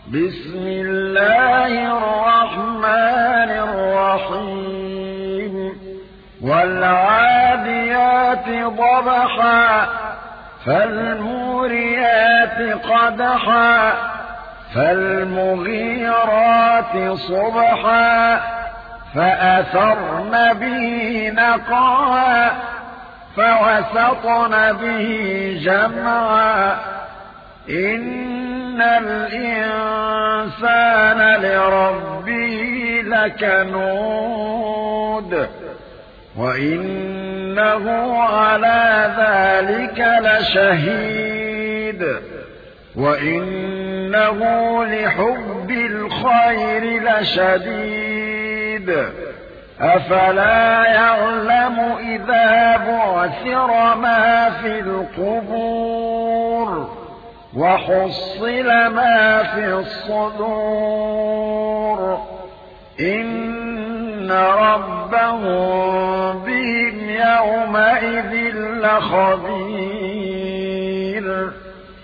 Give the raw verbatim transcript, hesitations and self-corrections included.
بسم الله الرحمن الرحيم والعاديات ضبحا فالموريات قدحا فالمغيرات صبحا فأثرن به نقعا فوسطن به جمعا إن الإنسان لربه لكنود وإنه على ذلك لشهيد وإنه لحب الخير لشديد أفلا يعلم إذا بعثر ما في القبور وحصل ما في الصدور إن ربهم بهم يومئذ لخبير.